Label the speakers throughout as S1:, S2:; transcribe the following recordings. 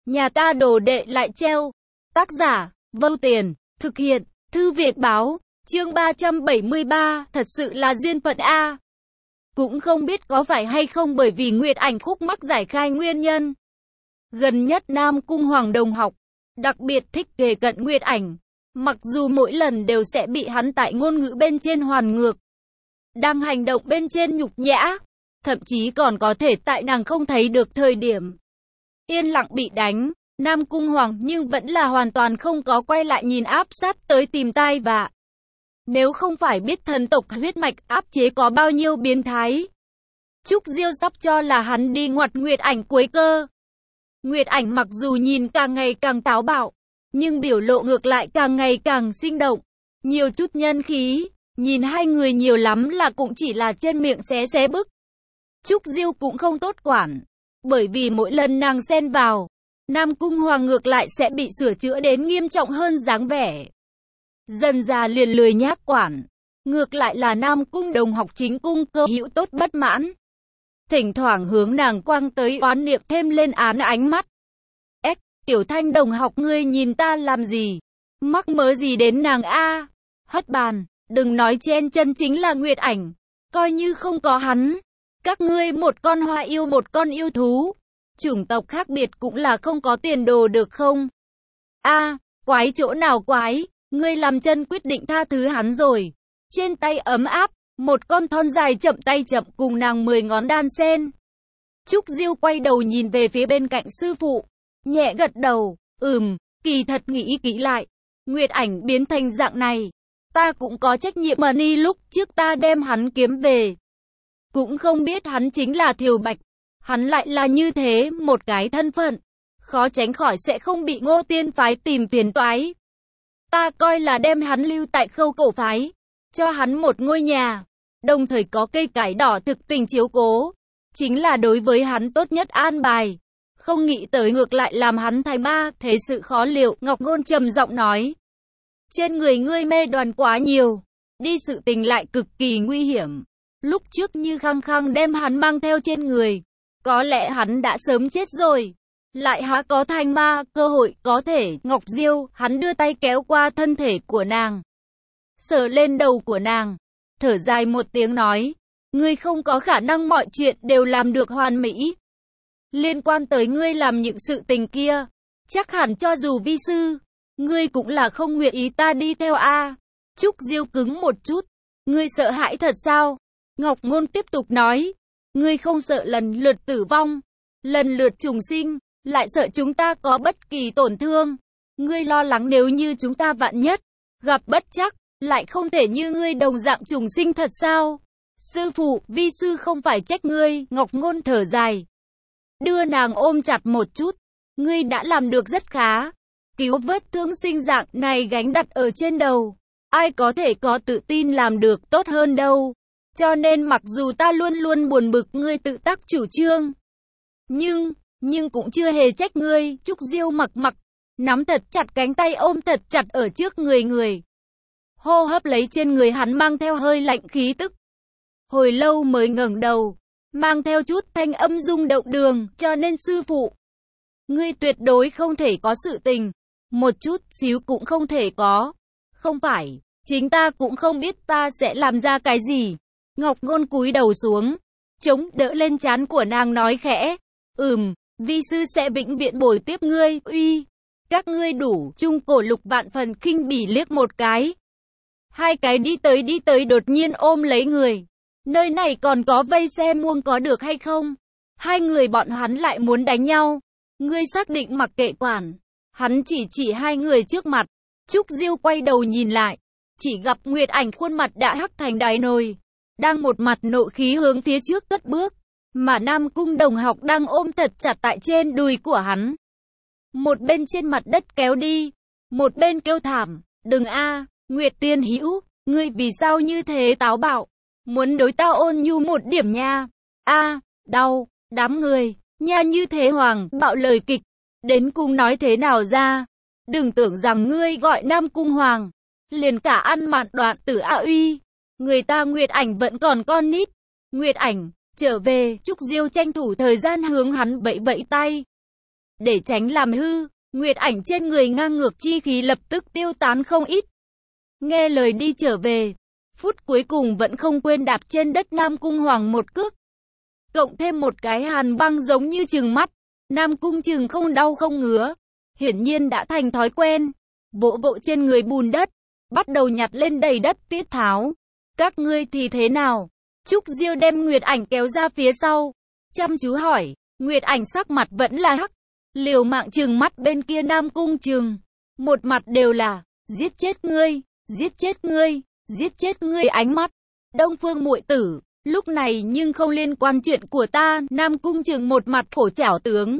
S1: Nhà ta đồ đệ lại treo. Tác giả, Vâu Tiền, thực hiện, Thư Viện Báo, chương 373, thật sự là duyên phận a. Cũng không biết có phải hay không bởi vì Nguyệt Ảnh khúc mắc giải khai nguyên nhân. Gần nhất Nam Cung Hoàng đồng học, đặc biệt thích kề cận Nguyệt Ảnh, mặc dù mỗi lần đều sẽ bị hắn tại ngôn ngữ bên trên hoàn ngược, đang hành động bên trên nhục nhã, thậm chí còn có thể tại nàng không thấy được thời điểm yên lặng bị đánh. Nam Cung Hoàng nhưng vẫn là hoàn toàn không có quay lại nhìn áp sát tới tìm tai vạ. Nếu không phải biết thần tộc huyết mạch áp chế có bao nhiêu biến thái, Trúc Diêu sắp cho là hắn đi ngoặt Nguyệt Ảnh cuối cơ. Nguyệt Ảnh mặc dù nhìn càng ngày càng táo bạo, nhưng biểu lộ ngược lại càng ngày càng sinh động, nhiều chút nhân khí, nhìn hai người nhiều lắm là cũng chỉ là trên miệng xé bức. Trúc Diêu cũng không tốt quản, bởi vì mỗi lần nàng xen vào, Nam Cung Hoàng ngược lại sẽ bị sửa chữa đến nghiêm trọng hơn dáng vẻ. Dần già liền lười nhác quản, ngược lại là Nam Cung đồng học chính cung cơ hữu tốt bất mãn. Thỉnh thoảng hướng nàng quăng tới oán niệm thêm lên án ánh mắt. Tiểu Thanh đồng học ngươi nhìn ta làm gì? Mắc mớ gì đến nàng a? Hất bàn, đừng nói chen chân chính là Nguyệt Ảnh. Coi như không có hắn, các ngươi một con hoa yêu một con yêu thú, chủng tộc khác biệt cũng là không có tiền đồ được không? Quái chỗ nào quái, ngươi làm chân quyết định tha thứ hắn rồi. Trên tay ấm áp, một con thon dài chậm tay chậm cùng nàng 10 ngón đan sen. Trúc Diêu quay đầu nhìn về phía bên cạnh sư phụ, nhẹ gật đầu, kỳ thật nghĩ kỹ lại, Nguyệt Ảnh biến thành dạng này, ta cũng có trách nhiệm mà ni lúc trước ta đem hắn kiếm về. Cũng không biết hắn chính là Thiều Bạch, hắn lại là như thế một cái thân phận, khó tránh khỏi sẽ không bị Ngô Tiên phái tìm phiền toái. Ta coi là đem hắn lưu tại Khâu Cổ phái, cho hắn một ngôi nhà, đồng thời có cây cải đỏ thực tình chiếu cố, chính là đối với hắn tốt nhất an bài. Không nghĩ tới ngược lại làm hắn thành ma, thế sự khó liệu. Ngọc Ngôn trầm giọng nói, trên người ngươi mê đoàn quá nhiều, đi sự tình lại cực kỳ nguy hiểm. Lúc trước như khăng khăng đem hắn mang theo trên người, có lẽ hắn đã sớm chết rồi, lại há có thành ma, cơ hội có thể. Ngọc Diêu, hắn đưa tay kéo qua thân thể của nàng, sờ lên đầu của nàng, thở dài một tiếng nói, ngươi không có khả năng mọi chuyện đều làm được hoàn mỹ. Liên quan tới ngươi làm những sự tình kia, chắc hẳn cho dù vi sư, ngươi cũng là không nguyện ý ta đi theo a. Trúc Diêu cứng một chút, ngươi sợ hãi thật sao? Ngọc Ngôn tiếp tục nói, ngươi không sợ lần lượt tử vong, lần lượt trùng sinh, lại sợ chúng ta có bất kỳ tổn thương. Ngươi lo lắng nếu như chúng ta vạn nhất gặp bất trắc, lại không thể như ngươi đồng dạng trùng sinh thật sao? Sư phụ, vi sư không phải trách ngươi. Ngọc Ngôn thở dài, đưa nàng ôm chặt một chút, ngươi đã làm được rất khá, cứu vớt thương sinh dạng này gánh đặt ở trên đầu, ai có thể có tự tin làm được tốt hơn đâu. Cho nên mặc dù ta luôn luôn buồn bực ngươi tự tác chủ trương, nhưng cũng chưa hề trách ngươi. Trúc Diêu mặc, nắm thật chặt cánh tay ôm thật chặt ở trước người. Hô hấp lấy trên người hắn mang theo hơi lạnh khí tức. Hồi lâu mới ngẩng đầu, mang theo chút thanh âm rung động đường, cho nên sư phụ, ngươi tuyệt đối không thể có sự tình, một chút xíu cũng không thể có. Không phải, chính ta cũng không biết ta sẽ làm ra cái gì. Ngọc Ngôn cúi đầu xuống, chống đỡ lên trán của nàng nói khẽ, vi sư sẽ vĩnh viễn bồi tiếp ngươi. Các ngươi đủ. Trung Cổ Lục vạn phần khinh bỉ liếc một cái. Hai cái đi tới đột nhiên ôm lấy người. Nơi này còn có vây xe muông có được hay không? Hai người bọn hắn lại muốn đánh nhau. Ngươi xác định mặc kệ quản. Hắn chỉ hai người trước mặt. Trúc Diêu quay đầu nhìn lại, chỉ gặp Nguyệt Ảnh khuôn mặt đã hắc thành đáy nồi, đang một mặt nộ khí hướng phía trước cất bước, mà Nam Cung đồng học đang ôm thật chặt tại trên đùi của hắn. Một bên trên mặt đất kéo đi, một bên kêu thảm, đừng a, Nguyệt Tiên Hữu, ngươi vì sao như thế táo bạo, muốn đối tao ôn nhu một điểm nha. Đau, đám người, nha như thế hoàng, bạo lời kịch, đến cùng nói thế nào ra, đừng tưởng rằng ngươi gọi Nam Cung Hoàng, liền cả ăn mạn đoạn tử uy, người ta Nguyệt Ảnh vẫn còn con nít. Nguyệt Ảnh, trở về. Trúc Diêu tranh thủ thời gian hướng hắn vẫy vẫy tay. Để tránh làm hư, Nguyệt Ảnh trên người ngang ngược chi khí lập tức tiêu tán không ít. Nghe lời đi trở về, phút cuối cùng vẫn không quên đạp trên đất Nam Cung Hoàng một cước. Cộng thêm một cái hàn băng giống như trừng mắt, Nam Cung Trừng không đau không ngứa. Hiển nhiên đã thành thói quen, vỗ vỗ trên người bùn đất, bắt đầu nhặt lên đầy đất tiết tháo. Các ngươi thì thế nào? Trúc Diêu đem Nguyệt Ảnh kéo ra phía sau, chăm chú hỏi. Nguyệt Ảnh sắc mặt vẫn là hắc, liều mạng trừng mắt bên kia Nam Cung Trừng. Một mặt đều là, giết chết ngươi, giết chết ngươi, giết chết ngươi. Ánh mắt Đông Phương muội tử, lúc này nhưng không liên quan chuyện của ta. Nam Cung Trừng một mặt khổ trảo tướng.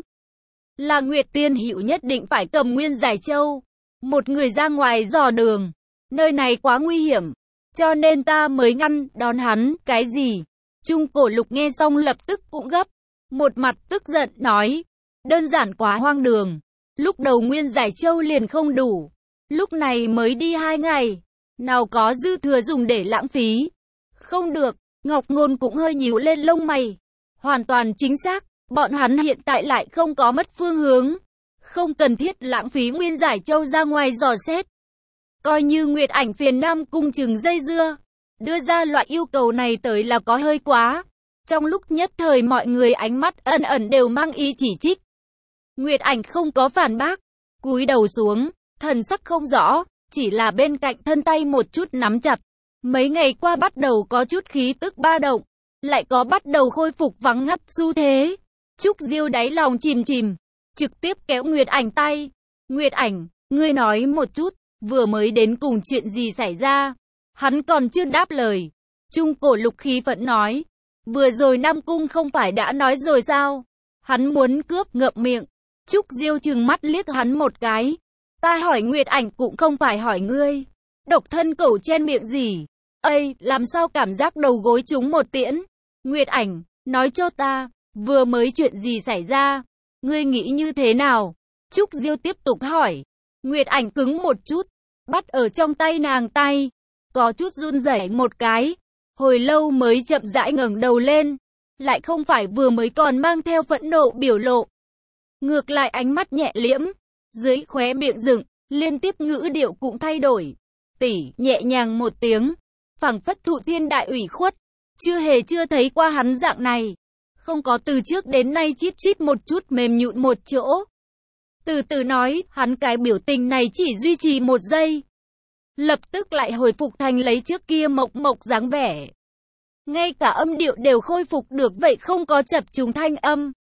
S1: Là Nguyệt Tiên Hữu nhất định phải cầm Nguyên Giải Châu, một người ra ngoài dò đường. Nơi này quá nguy hiểm, cho nên ta mới ngăn đón hắn. Cái gì? Trung Cổ Lục nghe xong lập tức cũng gấp, một mặt tức giận nói, đơn giản quá hoang đường. Lúc đầu Nguyên Giải Châu liền không đủ, lúc này mới đi 2 ngày, nào có dư thừa dùng để lãng phí. Không được. Ngọc Ngôn cũng hơi nhíu lên lông mày. Hoàn toàn chính xác, bọn hắn hiện tại lại không có mất phương hướng, không cần thiết lãng phí Nguyên Giải Châu ra ngoài dò xét. Coi như Nguyệt Ảnh phiền Nam Cung Trừng dây dưa, đưa ra loại yêu cầu này tới là có hơi quá. Trong lúc nhất thời mọi người ánh mắt ẩn ẩn đều mang ý chỉ trích. Nguyệt Ảnh không có phản bác, cúi đầu xuống, thần sắc không rõ, chỉ là bên cạnh thân tay một chút nắm chặt. Mấy ngày qua bắt đầu có chút khí tức ba động, lại có bắt đầu khôi phục vắng ngắt xu thế. Trúc Diêu đáy lòng chìm chìm, trực tiếp kéo Nguyệt Ảnh tay. Nguyệt Ảnh, ngươi nói một chút, vừa mới đến cùng chuyện gì xảy ra? Hắn còn chưa đáp lời. Trung Cổ Lục khí phẫn nói, vừa rồi Nam Cung không phải đã nói rồi sao? Hắn muốn cướp. Ngậm miệng. Trúc Diêu trừng mắt liếc hắn một cái. Ta hỏi Nguyệt Ảnh cũng không phải hỏi ngươi. Độc thân cẩu chen miệng gì? Ây, làm sao cảm giác đầu gối trúng một tiễn? Nguyệt Ảnh, nói cho ta, vừa mới chuyện gì xảy ra? Ngươi nghĩ như thế nào? Trúc Diêu tiếp tục hỏi. Nguyệt Ảnh cứng một chút, bắt ở trong tay nàng tay, có chút run rẩy một cái, hồi lâu mới chậm rãi ngẩng đầu lên, lại không phải vừa mới còn mang theo phẫn nộ biểu lộ. Ngược lại ánh mắt nhẹ liễm, dưới khóe miệng dựng, liên tiếp ngữ điệu cũng thay đổi. Tỷ, nhẹ nhàng một tiếng, phảng phất thụ thiên đại ủy khuất, chưa thấy qua hắn dạng này. Không có từ trước đến nay chít chít một chút mềm nhũn một chỗ. Từ từ nói, hắn cái biểu tình này chỉ duy trì 1 giây. Lập tức lại hồi phục thành lấy trước kia mộc mộc dáng vẻ. Ngay cả âm điệu đều khôi phục được vậy không có chập trùng thanh âm.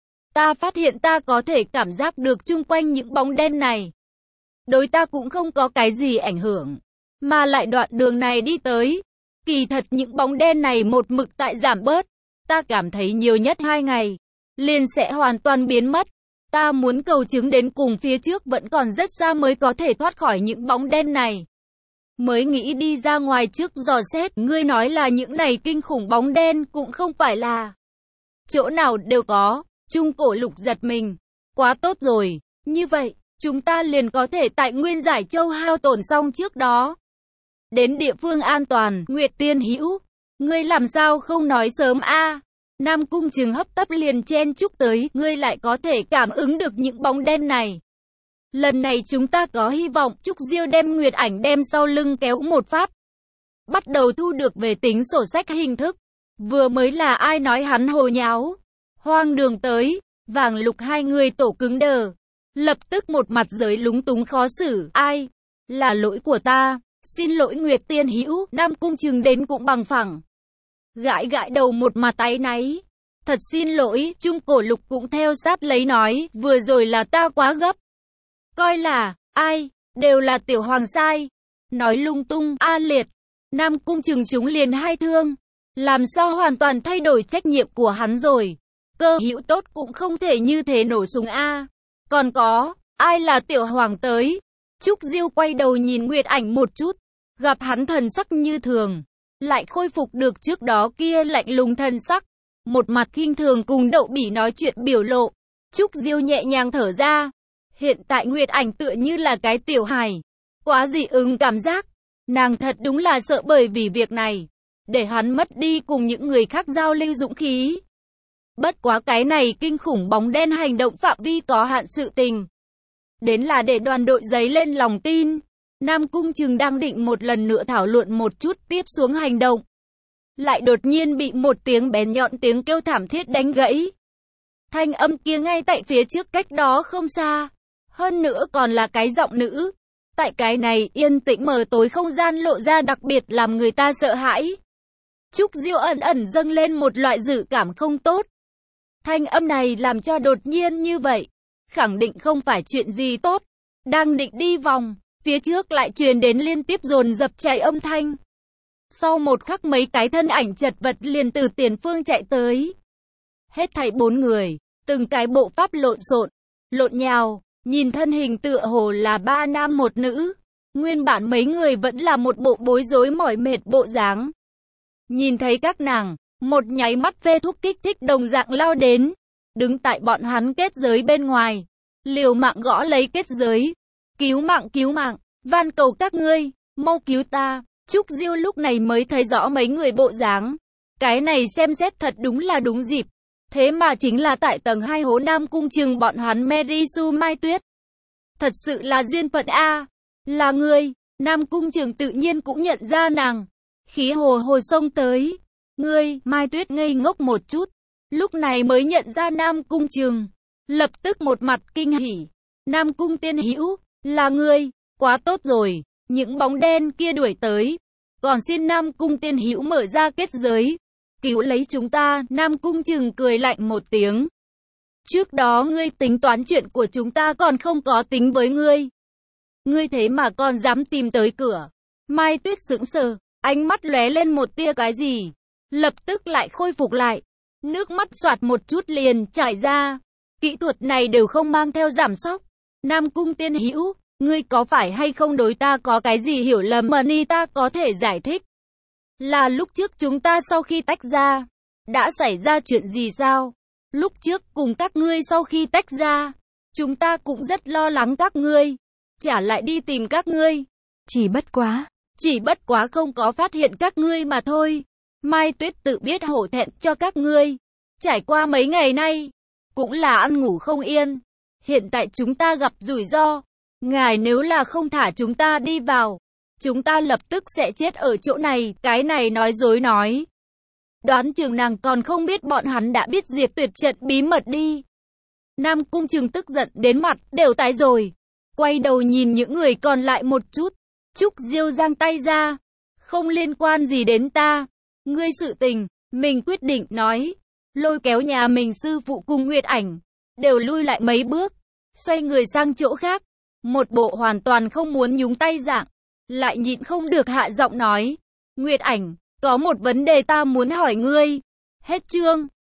S1: Ta phát hiện ta có thể cảm giác được chung quanh những bóng đen này. Đối ta cũng không có cái gì ảnh hưởng. Mà lại đoạn đường này đi tới. Kỳ thật những bóng đen này một mực tại giảm bớt. Ta cảm thấy nhiều nhất 2 ngày. Liền sẽ hoàn toàn biến mất. Ta muốn cầu chứng đến cùng phía trước vẫn còn rất xa mới có thể thoát khỏi những bóng đen này. Mới nghĩ đi ra ngoài trước dò xét. Ngươi nói là những này kinh khủng bóng đen cũng không phải là chỗ nào đều có. Trung Cổ Lục giật mình. Quá tốt rồi. Như vậy, chúng ta liền có thể tại Nguyên Giải Châu hao tổn xong trước đó. Đến địa phương an toàn. Nguyệt Tiên Hữu, ngươi làm sao không nói sớm a? Nam Cung Trừng hấp tấp liền chen chúc tới. Ngươi lại có thể cảm ứng được những bóng đen này. Lần này chúng ta có hy vọng. Trúc Diêu đem Nguyệt Ảnh đem sau lưng kéo một phát. Bắt đầu thu được về tính sổ sách hình thức. Vừa mới là ai nói hắn hồ nháo. Hoang đường tới. Vàng Lục hai người tổ cứng đờ. Lập tức một mặt giới lúng túng khó xử. Ai? Là lỗi của ta. Xin lỗi Nguyệt Tiên Hữu. Nam Cung Trừng đến cũng bằng phẳng. Gãi gãi đầu một mặt áy náy. Thật xin lỗi. Trung Cổ Lục cũng theo sát lấy nói. Vừa rồi là ta quá gấp. Coi là, ai, đều là tiểu hoàng sai. Nói lung tung, a liệt. Nam Cung Trừng chúng liền 2 thương. Làm sao hoàn toàn thay đổi trách nhiệm của hắn rồi. Cơ hữu tốt cũng không thể như thế nổ súng a. Còn có, ai là tiểu hoàng tới. Trúc Diêu quay đầu nhìn Nguyệt Ảnh một chút. Gặp hắn thần sắc như thường. Lại khôi phục được trước đó kia lạnh lùng thần sắc. Một mặt khinh thường cùng Đậu Bỉ nói chuyện biểu lộ. Trúc Diêu nhẹ nhàng thở ra. Hiện tại Nguyệt Ảnh tựa như là cái tiểu hài. Quá dị ứng cảm giác. Nàng thật đúng là sợ bởi vì việc này. Để hắn mất đi cùng những người khác giao lưu dũng khí. Bất quá cái này kinh khủng bóng đen hành động phạm vi có hạn sự tình. Đến là để đoàn đội giấy lên lòng tin. Nam Cung Trừng đang định một lần nữa thảo luận một chút tiếp xuống hành động. Lại đột nhiên bị một tiếng bén nhọn tiếng kêu thảm thiết đánh gãy. Thanh âm kia ngay tại phía trước cách đó không xa. Hơn nữa còn là cái giọng nữ. Tại cái này yên tĩnh mờ tối không gian lộ ra đặc biệt làm người ta sợ hãi. Trúc Diêu ẩn ẩn dâng lên một loại dự cảm không tốt. Thanh âm này làm cho đột nhiên như vậy. Khẳng định không phải chuyện gì tốt. Đang định đi vòng, phía trước lại truyền đến liên tiếp dồn dập chạy âm thanh. Sau một khắc mấy cái thân ảnh chật vật liền từ tiền phương chạy tới. Hết thảy 4 người, từng cái bộ pháp lộn xộn, lộn nhào, nhìn thân hình tựa hồ là 3 nam 1 nữ. Nguyên bản mấy người vẫn là một bộ bối rối mỏi mệt bộ dáng. Nhìn thấy các nàng, một nháy mắt phê thuốc kích thích đồng dạng lao đến, đứng tại bọn hắn kết giới bên ngoài, liều mạng gõ lấy kết giới. Cứu mạng, van cầu các ngươi, mau cứu ta. Trúc Diêu lúc này mới thấy rõ mấy người bộ dáng. Cái này xem xét thật đúng là đúng dịp. Thế mà chính là tại tầng 2 hố Nam Cung Trừng bọn hắn Merisu Mai Tuyết. Thật sự là duyên phận a. Là ngươi. Nam Cung Trừng tự nhiên cũng nhận ra nàng. Khí hồ xông tới. Ngươi, Mai Tuyết ngây ngốc một chút. Lúc này mới nhận ra Nam Cung Trừng. Lập tức một mặt kinh hỉ. Nam Cung tiên hữu, là ngươi. Quá tốt rồi. Những bóng đen kia đuổi tới. Còn xin Nam Cung tiên hữu mở ra kết giới. Cứu lấy chúng ta. Nam Cung Trừng cười lạnh một tiếng. Trước đó ngươi tính toán chuyện của chúng ta còn không có tính với ngươi. Ngươi thế mà còn dám tìm tới cửa. Mai Tuyết sững sờ, ánh mắt lóe lên một tia cái gì. Lập tức lại khôi phục lại. Nước mắt xoạt một chút liền chảy ra. Kỹ thuật này đều không mang theo giảm sóc. Nam Cung tiên hữu, ngươi có phải hay không đối ta có cái gì hiểu lầm mà ni ta có thể giải thích? Là lúc trước chúng ta sau khi tách ra, đã xảy ra chuyện gì sao? Lúc trước cùng các ngươi sau khi tách ra, chúng ta cũng rất lo lắng các ngươi, trả lại đi tìm các ngươi. Chỉ bất quá không có phát hiện các ngươi mà thôi. Mai Tuyết tự biết hổ thẹn cho các ngươi. Trải qua mấy ngày nay, cũng là ăn ngủ không yên. Hiện tại chúng ta gặp rủi ro. Ngài nếu là không thả chúng ta đi vào, chúng ta lập tức sẽ chết ở chỗ này. Cái này nói dối nói. Đoán chừng nàng còn không biết bọn hắn đã biết diệt tuyệt trận bí mật đi. Nam Cung Trừng tức giận đến mặt đều tái rồi. Quay đầu nhìn những người còn lại một chút. Trúc Diêu giang tay ra. Không liên quan gì đến ta. Ngươi sự tình, mình quyết định nói. Lôi kéo nhà mình sư phụ cùng Nguyệt Ảnh. Đều lui lại mấy bước. Xoay người sang chỗ khác. Một bộ hoàn toàn không muốn nhúng tay dạng. Lại nhịn không được hạ giọng nói. Nguyệt Ảnh, có một vấn đề ta muốn hỏi ngươi. Hết chương.